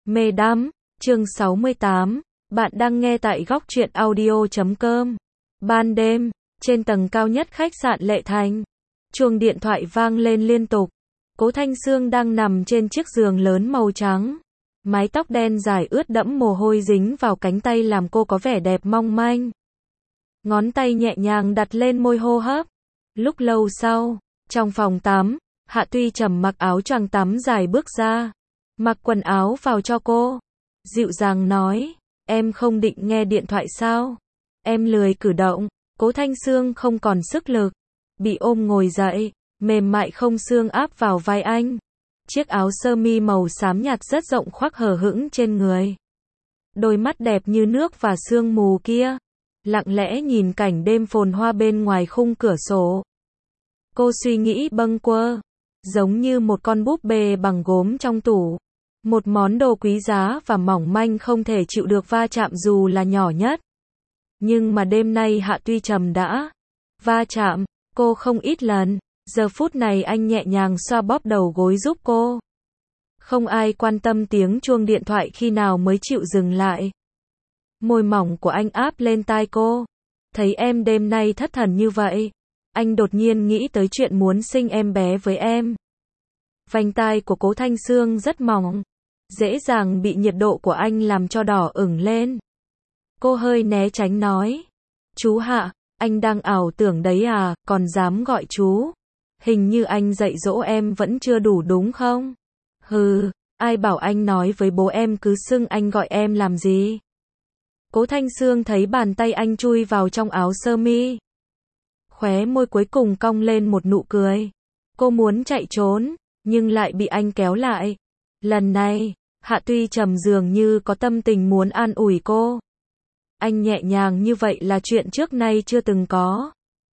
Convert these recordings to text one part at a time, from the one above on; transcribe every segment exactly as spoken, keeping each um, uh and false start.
Mê đắm, chương sáu mươi tám, bạn đang nghe tại góc truyện audio chấm com. Ban đêm, trên tầng cao nhất khách sạn Lệ Thành, chuông điện thoại vang lên liên tục. Cố Thanh Sương đang nằm trên chiếc giường lớn màu trắng. Mái tóc đen dài ướt đẫm mồ hôi dính vào cánh tay làm cô có vẻ đẹp mong manh. Ngón tay nhẹ nhàng đặt lên môi hô hấp. Lúc lâu sau, trong phòng tắm, Hạ Tuy Trầm mặc áo choàng tắm dài bước ra. Mặc quần áo vào cho cô. Dịu dàng nói, em không định nghe điện thoại sao? Em lười cử động. Cố Thanh Sương không còn sức lực. Bị ôm ngồi dậy, mềm mại không xương áp vào vai anh. Chiếc áo sơ mi màu xám nhạt rất rộng khoác hở hững trên người. Đôi mắt đẹp như nước và sương mù kia, lặng lẽ nhìn cảnh đêm phồn hoa bên ngoài khung cửa sổ. Cô suy nghĩ bâng quơ, giống như một con búp bê bằng gốm trong tủ. Một món đồ quý giá và mỏng manh không thể chịu được va chạm dù là nhỏ nhất. Nhưng mà đêm nay Hạ Tuy Trầm đã va chạm cô không ít lần. Giờ phút này anh nhẹ nhàng xoa bóp đầu gối giúp cô. Không ai quan tâm tiếng chuông điện thoại khi nào mới chịu dừng lại. Môi mỏng của anh áp lên tai cô. Thấy em đêm nay thất thần như vậy, anh đột nhiên nghĩ tới chuyện muốn sinh em bé với em. Vành tai của Cố Thanh Sương rất mỏng, dễ dàng bị nhiệt độ của anh làm cho đỏ ửng lên. Cô hơi né tránh nói, chú Hạ, anh đang ảo tưởng đấy à, còn dám gọi chú. Hình như anh dạy dỗ em vẫn chưa đủ đúng không? Hừ, ai bảo anh nói với bố em cứ xưng anh gọi em làm gì? Cố Thanh Sương thấy bàn tay anh chui vào trong áo sơ mi. Khóe môi cuối cùng cong lên một nụ cười. Cô muốn chạy trốn, nhưng lại bị anh kéo lại. Lần này, Hạ Tuy Trầm dường như có tâm tình muốn an ủi cô. Anh nhẹ nhàng như vậy là chuyện trước nay chưa từng có.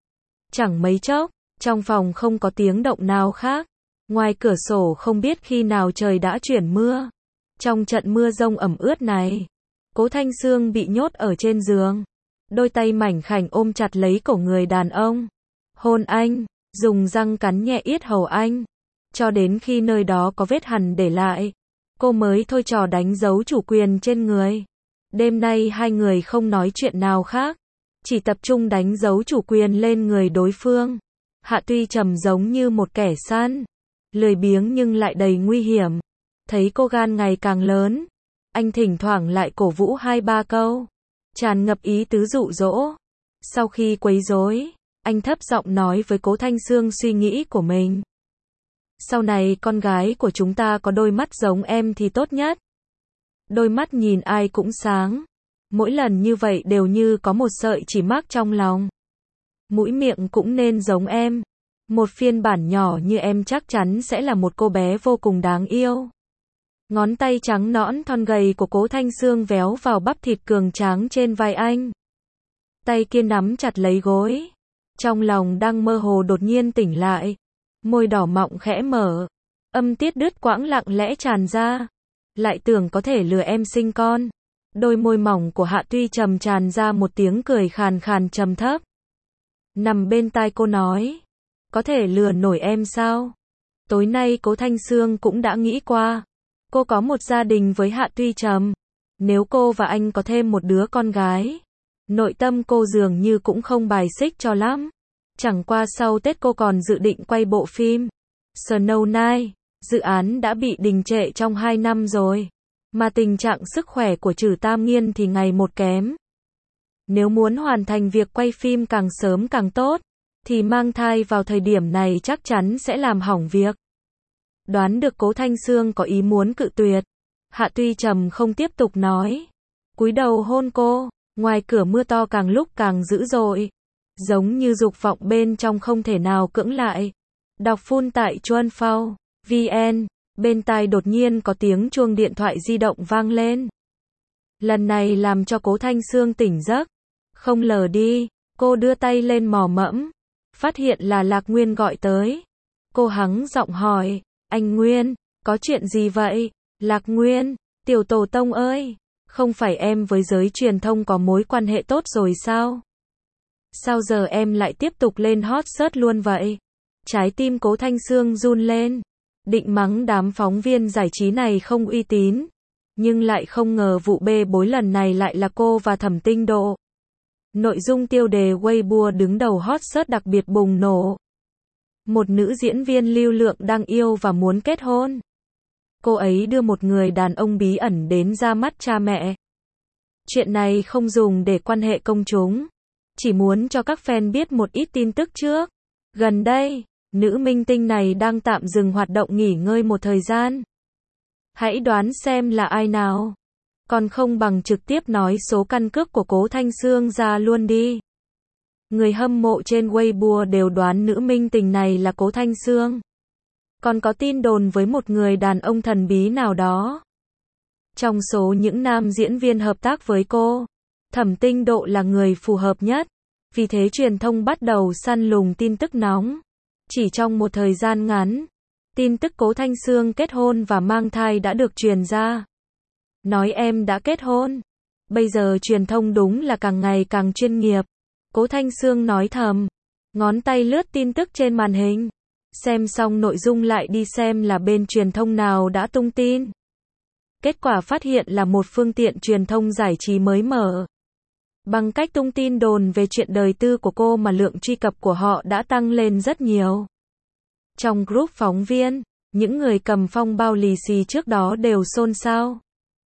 Chẳng mấy chốc, trong phòng không có tiếng động nào khác. Ngoài cửa sổ không biết khi nào trời đã chuyển mưa. Trong trận mưa rông ẩm ướt này, Cố Thanh Sương bị nhốt ở trên giường. Đôi tay mảnh khảnh ôm chặt lấy cổ người đàn ông. Hôn anh, dùng răng cắn nhẹ yết hầu anh. Cho đến khi nơi đó có vết hằn để lại, cô mới thôi trò đánh dấu chủ quyền trên người. Đêm nay hai người không nói chuyện nào khác, chỉ tập trung đánh dấu chủ quyền lên người đối phương. Hạ Tuy Trầm giống như một kẻ săn, lười biếng nhưng lại đầy nguy hiểm. Thấy cô gan ngày càng lớn, anh thỉnh thoảng lại cổ vũ hai ba câu, tràn ngập ý tứ dụ dỗ. Sau khi quấy rối, anh thấp giọng nói với Cố Thanh Sương suy nghĩ của mình. Sau này con gái của chúng ta có đôi mắt giống em thì tốt nhất. Đôi mắt nhìn ai cũng sáng. Mỗi lần như vậy đều như có một sợi chỉ mắc trong lòng. Mũi miệng cũng nên giống em. Một phiên bản nhỏ như em chắc chắn sẽ là một cô bé vô cùng đáng yêu. Ngón tay trắng nõn thon gầy của Cố Thanh Sương véo vào bắp thịt cường tráng trên vai anh. Tay kia nắm chặt lấy gối. Trong lòng đang mơ hồ đột nhiên tỉnh lại. Môi đỏ mọng khẽ mở. Âm tiết đứt quãng lặng lẽ tràn ra. Lại tưởng có thể lừa em sinh con. Đôi môi mỏng của Hạ Tuy Trầm tràn ra một tiếng cười khàn khàn trầm thấp. Nằm bên tai cô nói, có thể lừa nổi em sao? Tối nay Cố Thanh Sương cũng đã nghĩ qua. Cô có một gia đình với Hạ Tuy Trầm. Nếu cô và anh có thêm một đứa con gái, nội tâm cô dường như cũng không bài xích cho lắm. Chẳng qua sau Tết cô còn dự định quay bộ phim Snow Night. Dự án đã bị đình trệ trong hai năm rồi. Mà tình trạng sức khỏe của Trử Tam Nghiên thì ngày một kém. Nếu muốn hoàn thành việc quay phim càng sớm càng tốt, thì mang thai vào thời điểm này chắc chắn sẽ làm hỏng việc. Đoán được Cố Thanh Sương có ý muốn cự tuyệt, Hạ Tuy Trầm không tiếp tục nói. Cúi đầu hôn cô, ngoài cửa mưa to càng lúc càng dữ dội. Giống như dục vọng bên trong không thể nào cưỡng lại. Đọc phun tại chuan phao vn, bên tai đột nhiên có tiếng chuông điện thoại di động vang lên. Lần này làm cho Cố Thanh Sương tỉnh giấc. Không lờ đi, cô đưa tay lên mò mẫm, phát hiện là Lạc Nguyên gọi tới. Cô hắng giọng hỏi, anh Nguyên, có chuyện gì vậy? Lạc Nguyên, Tiểu Tổ Tông ơi, không phải em với giới truyền thông có mối quan hệ tốt rồi sao? Sao giờ em lại tiếp tục lên hot search luôn vậy? Trái tim Cố Thanh Sương run lên. Định mắng đám phóng viên giải trí này không uy tín. Nhưng lại không ngờ vụ bê bối lần này lại là cô và Thẩm Tinh Độ. Nội dung tiêu đề Weibo đứng đầu hot search đặc biệt bùng nổ. Một nữ diễn viên lưu lượng đang yêu và muốn kết hôn. Cô ấy đưa một người đàn ông bí ẩn đến ra mắt cha mẹ. Chuyện này không dùng để quan hệ công chúng, chỉ muốn cho các fan biết một ít tin tức trước. Gần đây, nữ minh tinh này đang tạm dừng hoạt động nghỉ ngơi một thời gian. Hãy đoán xem là ai nào. Còn không bằng trực tiếp nói số căn cước của Cố Thanh Xương ra luôn đi. Người hâm mộ trên Weibo đều đoán nữ minh tinh này là Cố Thanh Xương. Còn có tin đồn với một người đàn ông thần bí nào đó. Trong số những nam diễn viên hợp tác với cô, Thẩm Tinh Độ là người phù hợp nhất. Vì thế truyền thông bắt đầu săn lùng tin tức nóng. Chỉ trong một thời gian ngắn, tin tức Cố Thanh Xương kết hôn và mang thai đã được truyền ra. Nói em đã kết hôn. Bây giờ truyền thông đúng là càng ngày càng chuyên nghiệp. Cố Thanh Xương nói thầm. Ngón tay lướt tin tức trên màn hình. Xem xong nội dung lại đi xem là bên truyền thông nào đã tung tin. Kết quả phát hiện là một phương tiện truyền thông giải trí mới mở. Bằng cách tung tin đồn về chuyện đời tư của cô mà lượng truy cập của họ đã tăng lên rất nhiều. Trong group phóng viên, những người cầm phong bao lì xì trước đó đều xôn xao.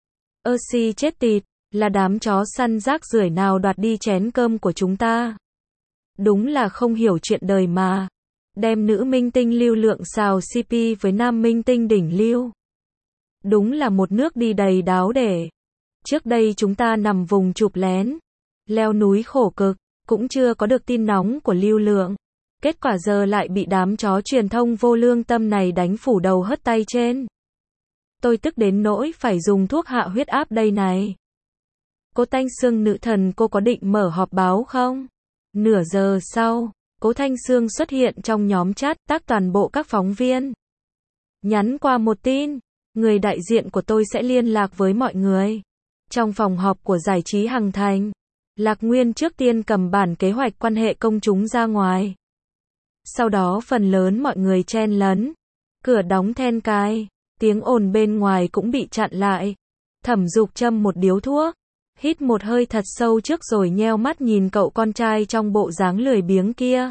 Ơ si chết tịt, là đám chó săn rác rưởi nào đoạt đi chén cơm của chúng ta. Đúng là không hiểu chuyện đời mà. Đem nữ minh tinh lưu lượng xào xê pê với nam minh tinh đỉnh lưu. Đúng là một nước đi đầy đáo để. Trước đây chúng ta nằm vùng chụp lén, leo núi khổ cực, cũng chưa có được tin nóng của lưu lượng. Kết quả giờ lại bị đám chó truyền thông vô lương tâm này đánh phủ đầu hất tay trên. Tôi tức đến nỗi phải dùng thuốc hạ huyết áp đây này. Cố Thanh Xương nữ thần, cô có định mở họp báo không? Nửa giờ sau, Cố Thanh Xương xuất hiện trong nhóm chat tác toàn bộ các phóng viên. Nhắn qua một tin, người đại diện của tôi sẽ liên lạc với mọi người. Trong phòng họp của giải trí Hằng Thành, Lạc Nguyên trước tiên cầm bản kế hoạch quan hệ công chúng ra ngoài. Sau đó phần lớn mọi người chen lấn. Cửa đóng then cài, tiếng ồn bên ngoài cũng bị chặn lại. Thẩm Dục châm một điếu thuốc, hít một hơi thật sâu trước rồi nheo mắt nhìn cậu con trai trong bộ dáng lười biếng kia.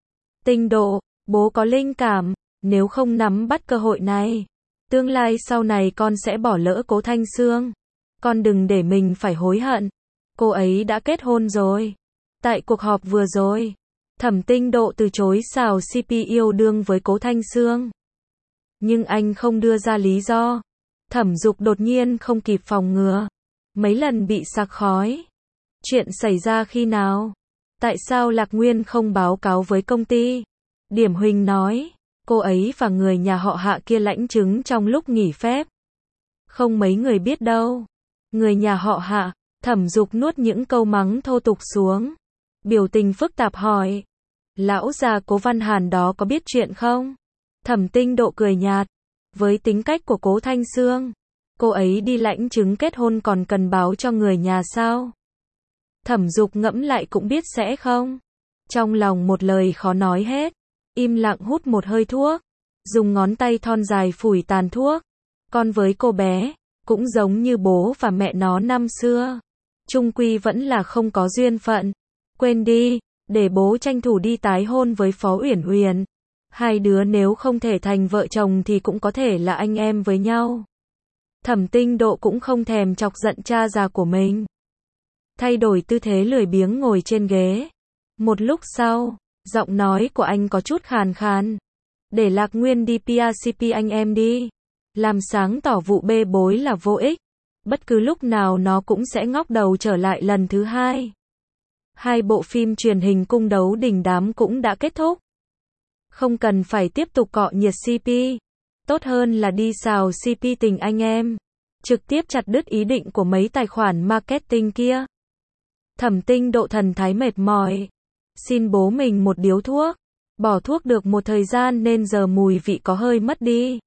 Tinh Độ, bố có linh cảm, nếu không nắm bắt cơ hội này, tương lai sau này con sẽ bỏ lỡ Cố Thanh Xương. Con đừng để mình phải hối hận. Cô ấy đã kết hôn rồi. Tại cuộc họp vừa rồi, Thẩm Tinh Độ từ chối xào xê pê yêu đương với Cố Thanh Xương. Nhưng anh không đưa ra lý do. Thẩm Dục đột nhiên không kịp phòng ngừa. Mấy lần bị sặc khói. Chuyện xảy ra khi nào? Tại sao Lạc Nguyên không báo cáo với công ty? Điểm Huỳnh nói, cô ấy và người nhà họ Hạ kia lãnh chứng trong lúc nghỉ phép. Không mấy người biết đâu. Người nhà họ Hạ, Thẩm Dục nuốt những câu mắng thô tục xuống. Biểu tình phức tạp hỏi. Lão già Cố Văn Hàn đó có biết chuyện không? Thẩm Tinh Độ cười nhạt. Với tính cách của Cố Thanh Xương, cô ấy đi lãnh chứng kết hôn còn cần báo cho người nhà sao? Thẩm Dục ngẫm lại cũng biết sẽ không. Trong lòng một lời khó nói hết. Im lặng hút một hơi thuốc. Dùng ngón tay thon dài phủi tàn thuốc. Con với cô bé, cũng giống như bố và mẹ nó năm xưa. Chung quy vẫn là không có duyên phận. Quên đi, để bố tranh thủ đi tái hôn với Phó Uyển Uyển. Hai đứa nếu không thể thành vợ chồng thì cũng có thể là anh em với nhau. Thẩm Tinh Độ cũng không thèm chọc giận cha già của mình. Thay đổi tư thế lười biếng ngồi trên ghế. Một lúc sau, giọng nói của anh có chút khàn khàn. Để Lạc Nguyên đi pê rờ xê pê anh em đi. Làm sáng tỏ vụ bê bối là vô ích. Bất cứ lúc nào nó cũng sẽ ngóc đầu trở lại lần thứ hai. Hai bộ phim truyền hình cung đấu đình đám cũng đã kết thúc. Không cần phải tiếp tục cọ nhiệt xê pê. Tốt hơn là đi xào xê pê tình anh em. Trực tiếp chặt đứt ý định của mấy tài khoản marketing kia. Thẩm Tinh Độ thần thái mệt mỏi. Xin bố mình một điếu thuốc. Bỏ thuốc được một thời gian nên giờ mùi vị có hơi mất đi.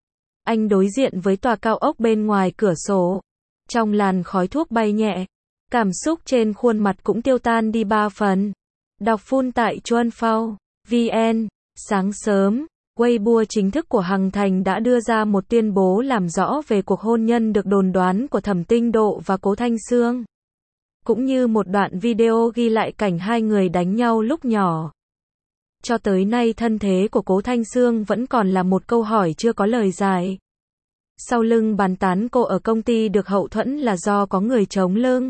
Anh đối diện với tòa cao ốc bên ngoài cửa sổ. Trong làn khói thuốc bay nhẹ. Cảm xúc trên khuôn mặt cũng tiêu tan đi ba phần. Đọc phun tại Chuan Phao, vê en. Sáng sớm, Weibo chính thức của Hằng Thành đã đưa ra một tuyên bố làm rõ về cuộc hôn nhân được đồn đoán của Thẩm Tinh Độ và Cố Thanh Xương. Cũng như một đoạn video ghi lại cảnh hai người đánh nhau lúc nhỏ. Cho tới nay thân thế của Cố Thanh Xương vẫn còn là một câu hỏi chưa có lời giải. Sau lưng bàn tán cô ở công ty được hậu thuẫn là do có người chống lưng.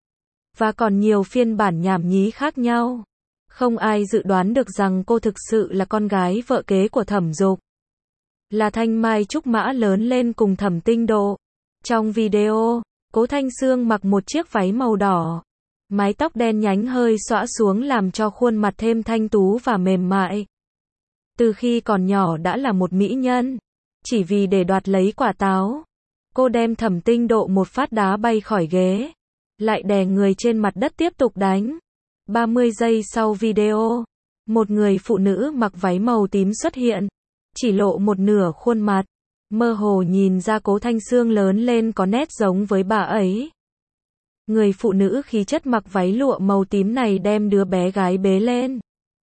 Và còn nhiều phiên bản nhảm nhí khác nhau. Không ai dự đoán được rằng cô thực sự là con gái vợ kế của Thẩm Dục. Là Thanh Mai Trúc Mã lớn lên cùng Thẩm Tinh Độ. Trong video, Cố Thanh Xương mặc một chiếc váy màu đỏ. Mái tóc đen nhánh hơi xõa xuống làm cho khuôn mặt thêm thanh tú và mềm mại. Từ khi còn nhỏ đã là một mỹ nhân. Chỉ vì để đoạt lấy quả táo, cô đem Thẩm Tinh Độ một phát đá bay khỏi ghế. Lại đè người trên mặt đất tiếp tục đánh. ba mươi giây sau video, một người phụ nữ mặc váy màu tím xuất hiện. Chỉ lộ một nửa khuôn mặt. Mơ hồ nhìn ra Cố Thanh Xương lớn lên có nét giống với bà ấy. Người phụ nữ khí chất mặc váy lụa màu tím này đem đứa bé gái bế lên.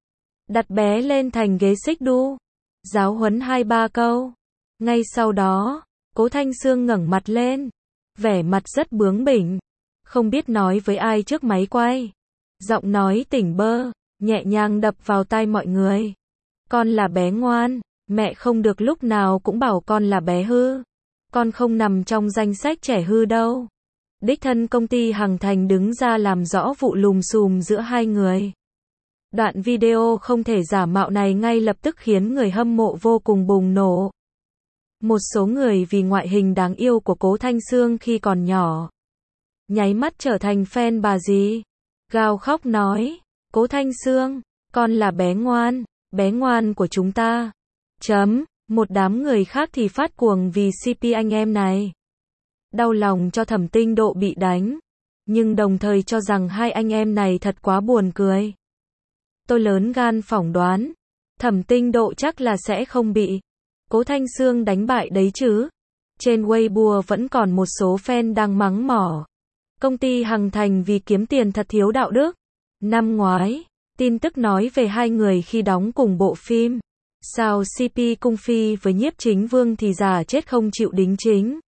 Đặt bé lên thành ghế xích đu. Giáo huấn hai ba câu. Ngay sau đó, Cố Thanh Xương ngẩng mặt lên. Vẻ mặt rất bướng bỉnh. Không biết nói với ai trước máy quay. Giọng nói tỉnh bơ, nhẹ nhàng đập vào tai mọi người. Con là bé ngoan, mẹ không được lúc nào cũng bảo con là bé hư. Con không nằm trong danh sách trẻ hư đâu. Đích thân công ty Hằng Thành đứng ra làm rõ vụ lùm xùm giữa hai người. Đoạn video không thể giả mạo này ngay lập tức khiến người hâm mộ vô cùng bùng nổ. Một số người vì ngoại hình đáng yêu của Cố Thanh Xương khi còn nhỏ, nháy mắt trở thành fan bà dì. Gào khóc nói, Cố Thanh Xương, con là bé ngoan, bé ngoan của chúng ta. Chấm, một đám người khác thì phát cuồng vì xê pê anh em này. Đau lòng cho Thẩm Tinh Độ bị đánh, nhưng đồng thời cho rằng hai anh em này thật quá buồn cười. Tôi lớn gan phỏng đoán, Thẩm Tinh Độ chắc là sẽ không bị Cố Thanh Xương đánh bại đấy chứ. Trên Weibo vẫn còn một số fan đang mắng mỏ công ty Hằng Thành vì kiếm tiền thật thiếu đạo đức. Năm ngoái, tin tức nói về hai người khi đóng cùng bộ phim sao xê pê Cung Phi với Nhiếp Chính Vương thì già chết không chịu đính chính.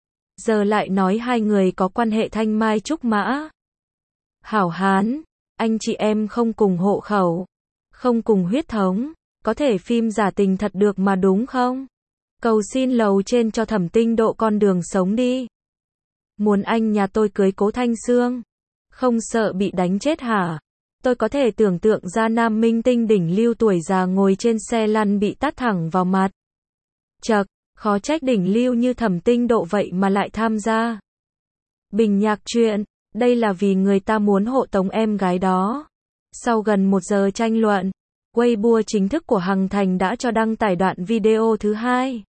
Giờ lại nói hai người có quan hệ thanh mai trúc mã. Hảo hán, anh chị em không cùng hộ khẩu, không cùng huyết thống, có thể phim giả tình thật được mà đúng không? Cầu xin lầu trên cho Thẩm Tinh Độ con đường sống đi. Muốn anh nhà tôi cưới Cố Thanh Xương, không sợ bị đánh chết hả? Tôi có thể tưởng tượng ra nam minh tinh đỉnh lưu tuổi già ngồi trên xe lăn bị tát thẳng vào mặt. Chậc, khó trách đỉnh lưu như Thẩm Tinh Độ vậy mà lại tham gia. Bình nhạc chuyện, đây là vì người ta muốn hộ tống em gái đó. Sau gần một giờ tranh luận, Weibo chính thức của Hằng Thành đã cho đăng tải đoạn video thứ hai.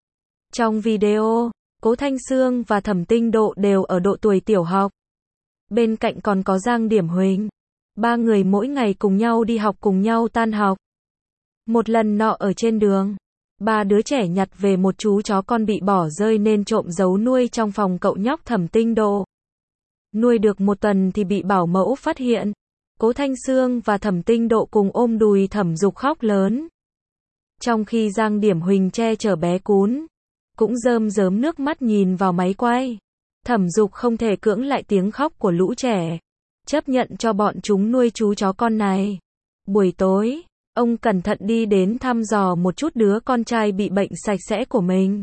Trong video, Cố Thanh Xương và Thẩm Tinh Độ đều ở độ tuổi tiểu học. Bên cạnh còn có Giang Điểm Huỳnh. Ba người mỗi ngày cùng nhau đi học cùng nhau tan học. Một lần nọ ở trên đường, ba đứa trẻ nhặt về một chú chó con bị bỏ rơi nên trộm giấu nuôi trong phòng cậu nhóc Thẩm Tinh Độ. Nuôi được một tuần thì bị bảo mẫu phát hiện. Cố Thanh Xương và Thẩm Tinh Độ cùng ôm đùi Thẩm Dục khóc lớn. Trong khi Giang Điểm Huỳnh che chở bé cún, cũng rơm rớm nước mắt nhìn vào máy quay. Thẩm Dục không thể cưỡng lại tiếng khóc của lũ trẻ, chấp nhận cho bọn chúng nuôi chú chó con này. Buổi tối, ông cẩn thận đi đến thăm dò một chút đứa con trai bị bệnh sạch sẽ của mình.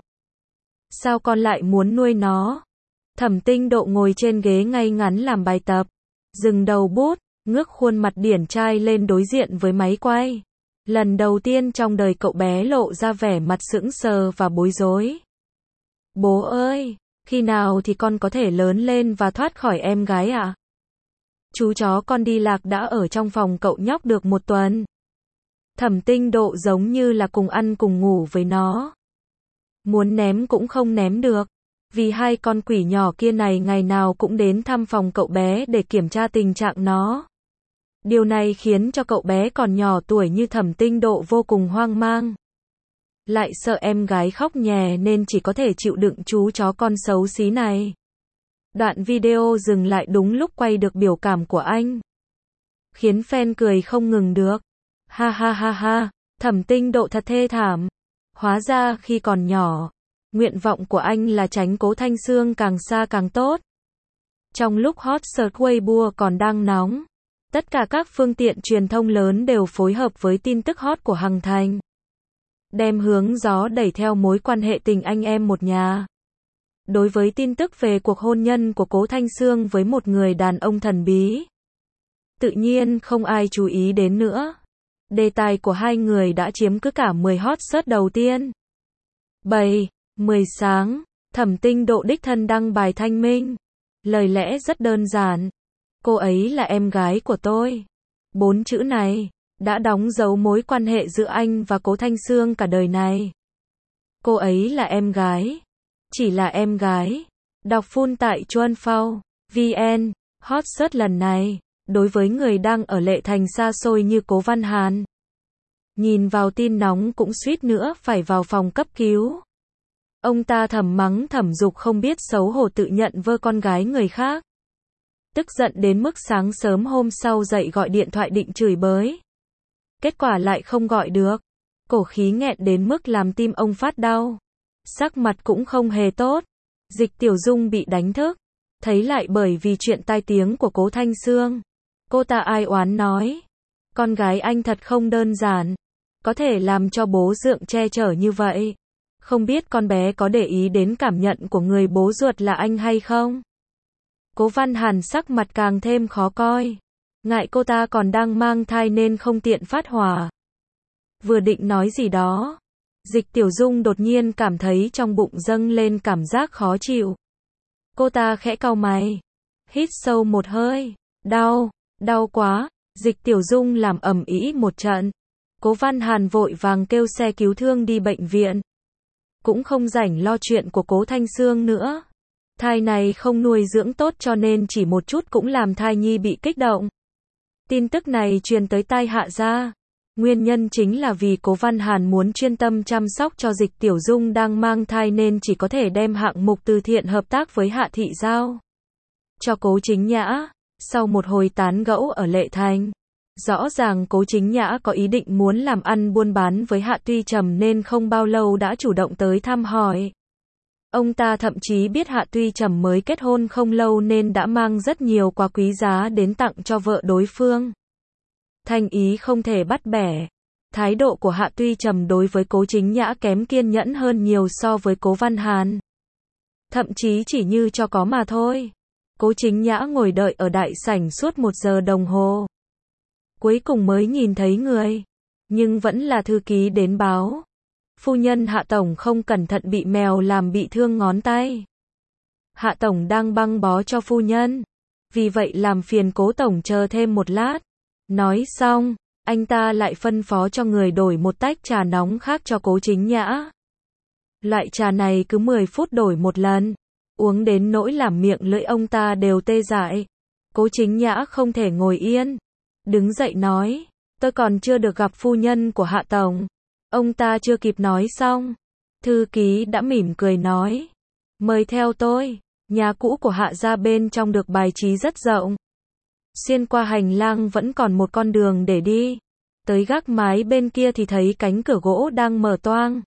Sao con lại muốn nuôi nó? Thẩm Tinh Độ ngồi trên ghế ngay ngắn làm bài tập, dừng đầu bút, ngước khuôn mặt điển trai lên đối diện với máy quay. Lần đầu tiên trong đời cậu bé lộ ra vẻ mặt sững sờ và bối rối. Bố ơi, khi nào thì con có thể lớn lên và thoát khỏi em gái ạ? À? Chú chó con đi lạc đã ở trong phòng cậu nhóc được một tuần. Thẩm Tinh Độ giống như là cùng ăn cùng ngủ với nó. Muốn ném cũng không ném được, vì hai con quỷ nhỏ kia này ngày nào cũng đến thăm phòng cậu bé để kiểm tra tình trạng nó. Điều này khiến cho cậu bé còn nhỏ tuổi như Thẩm Tinh Độ vô cùng hoang mang. Lại sợ em gái khóc nhè nên chỉ có thể chịu đựng chú chó con xấu xí này. Đoạn video dừng lại đúng lúc quay được biểu cảm của anh, khiến fan cười không ngừng được. Ha ha ha ha, Thẩm Tinh Độ thật thê thảm. Hóa ra khi còn nhỏ, nguyện vọng của anh là tránh Cố Thanh Sương càng xa càng tốt. Trong lúc hot search Weibo còn đang nóng, tất cả các phương tiện truyền thông lớn đều phối hợp với tin tức hot của Hằng Thành, đem hướng gió đẩy theo mối quan hệ tình anh em một nhà. Đối với tin tức về cuộc hôn nhân của Cố Thanh Sương với một người đàn ông thần bí, tự nhiên không ai chú ý đến nữa. Đề tài của hai người đã chiếm cứ cả mười hot search đầu tiên. bảy, mười sáng, Thẩm Tinh Độ đích thân đăng bài thanh minh. Lời lẽ rất đơn giản. Cô ấy là em gái của tôi. Bốn chữ này đã đóng dấu mối quan hệ giữa anh và Cố Thanh Sương cả đời này. Cô ấy là em gái. Chỉ là em gái. Đọc full tại chuan phao chấm vn. Hot search lần này, đối với người đang ở Lệ Thành xa xôi như Cố Văn Hàn, nhìn vào tin nóng cũng suýt nữa phải vào phòng cấp cứu. Ông ta thầm mắng Thẩm Dục không biết xấu hổ tự nhận vơ con gái người khác. Tức giận đến mức sáng sớm hôm sau dậy gọi điện thoại định chửi bới. Kết quả lại không gọi được. Cổ khí nghẹn đến mức làm tim ông phát đau. Sắc mặt cũng không hề tốt. Dịch Tiểu Dung bị đánh thức. Thấy lại bởi vì chuyện tai tiếng của Cố Thanh Sương. Cô ta ai oán nói. Con gái anh thật không đơn giản. Có thể làm cho bố dượng che chở như vậy. Không biết con bé có để ý đến cảm nhận của người bố ruột là anh hay không? Cố Văn Hàn sắc mặt càng thêm khó coi. Ngại cô ta còn đang mang thai nên không tiện phát hỏa. Vừa định nói gì đó, Dịch Tiểu Dung đột nhiên cảm thấy trong bụng dâng lên cảm giác khó chịu. Cô ta khẽ cau mày, hít sâu một hơi. Đau, đau quá. Dịch Tiểu Dung làm ầm ĩ một trận. Cố Văn Hàn vội vàng kêu xe cứu thương đi bệnh viện. Cũng không rảnh lo chuyện của Cố Thanh Sương nữa. Thai này không nuôi dưỡng tốt cho nên chỉ một chút cũng làm thai nhi bị kích động. Tin tức này truyền tới tai Hạ gia. Nguyên nhân chính là vì Cố Văn Hàn muốn chuyên tâm chăm sóc cho Dịch Tiểu Dung đang mang thai nên chỉ có thể đem hạng mục từ thiện hợp tác với Hạ Thị giao cho Cố Chính Nhã. Sau một hồi tán gẫu ở Lệ Thành, rõ ràng Cố Chính Nhã có ý định muốn làm ăn buôn bán với Hạ Tuy Trầm nên không bao lâu đã chủ động tới thăm hỏi. Ông ta thậm chí biết Hạ Tuy Trầm mới kết hôn không lâu nên đã mang rất nhiều quà quý giá đến tặng cho vợ đối phương. Thành ý không thể bắt bẻ. Thái độ của Hạ Tuy Trầm đối với Cố Chính Nhã kém kiên nhẫn hơn nhiều so với Cố Văn Hàn. Thậm chí chỉ như cho có mà thôi. Cố Chính Nhã ngồi đợi ở đại sảnh suốt một giờ đồng hồ. Cuối cùng mới nhìn thấy người. Nhưng vẫn là thư ký đến báo. Phu nhân Hạ Tổng không cẩn thận bị mèo làm bị thương ngón tay. Hạ Tổng đang băng bó cho phu nhân. Vì vậy làm phiền Cố Tổng chờ thêm một lát. Nói xong, anh ta lại phân phó cho người đổi một tách trà nóng khác cho Cố Chính Nhã. Loại trà này cứ mười phút đổi một lần. Uống đến nỗi làm miệng lưỡi ông ta đều tê dại. Cố Chính Nhã không thể ngồi yên. Đứng dậy nói, tôi còn chưa được gặp phu nhân của Hạ Tổng. Ông ta chưa kịp nói xong. Thư ký đã mỉm cười nói, mời theo tôi. Nhà cũ của Hạ gia bên trong được bài trí rất rộng. Xuyên qua hành lang vẫn còn một con đường để đi. Tới gác mái bên kia thì thấy cánh cửa gỗ đang mở toang.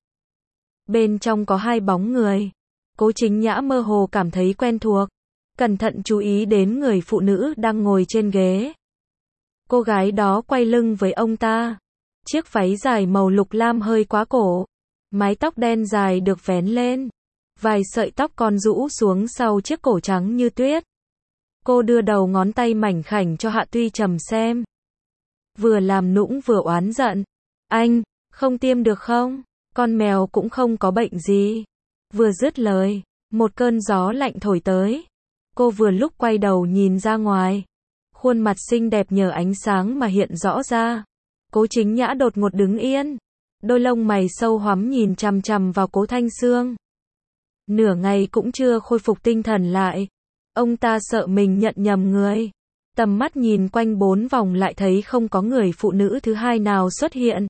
Bên trong có hai bóng người. Cố Chính Nhã mơ hồ cảm thấy quen thuộc. Cẩn thận chú ý đến người phụ nữ đang ngồi trên ghế. Cô gái đó quay lưng với ông ta. Chiếc váy dài màu lục lam hơi quá cổ. Mái tóc đen dài được vén lên. Vài sợi tóc còn rũ xuống sau chiếc cổ trắng như tuyết. Cô đưa đầu ngón tay mảnh khảnh cho Hạ Tuy Trầm xem. Vừa làm nũng vừa oán giận. Anh, không tiêm được không? Con mèo cũng không có bệnh gì. Vừa dứt lời, một cơn gió lạnh thổi tới. Cô vừa lúc quay đầu nhìn ra ngoài. Khuôn mặt xinh đẹp nhờ ánh sáng mà hiện rõ ra. Cố Chính Nhã đột ngột đứng yên. Đôi lông mày sâu hoắm nhìn chằm chằm vào Cố Thanh Sương. Nửa ngày cũng chưa khôi phục tinh thần lại. Ông ta sợ mình nhận nhầm người. Tầm mắt nhìn quanh bốn vòng lại thấy không có người phụ nữ thứ hai nào xuất hiện.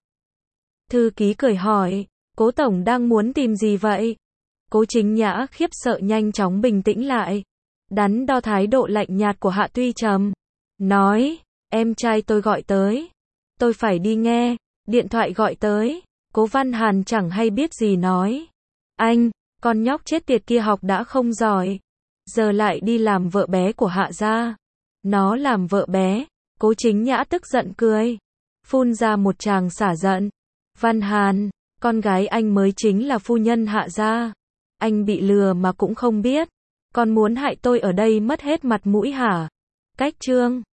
Thư ký cười hỏi, Cố Tổng đang muốn tìm gì vậy? Cố Chính Nhã khiếp sợ nhanh chóng bình tĩnh lại. Đắn đo thái độ lạnh nhạt của Hạ Tuy Trầm. Nói, em trai tôi gọi tới. Tôi phải đi nghe. Điện thoại gọi tới, Cố Văn Hàn chẳng hay biết gì nói. Anh, con nhóc chết tiệt kia học đã không giỏi, giờ lại đi làm vợ bé của Hạ gia. Nó làm vợ bé, Cố Chính Nhã tức giận cười, phun ra một tràng xả giận. Văn Hàn, con gái anh mới chính là phu nhân Hạ gia. Anh bị lừa mà cũng không biết. Con muốn hại tôi ở đây mất hết mặt mũi hả? Cách chương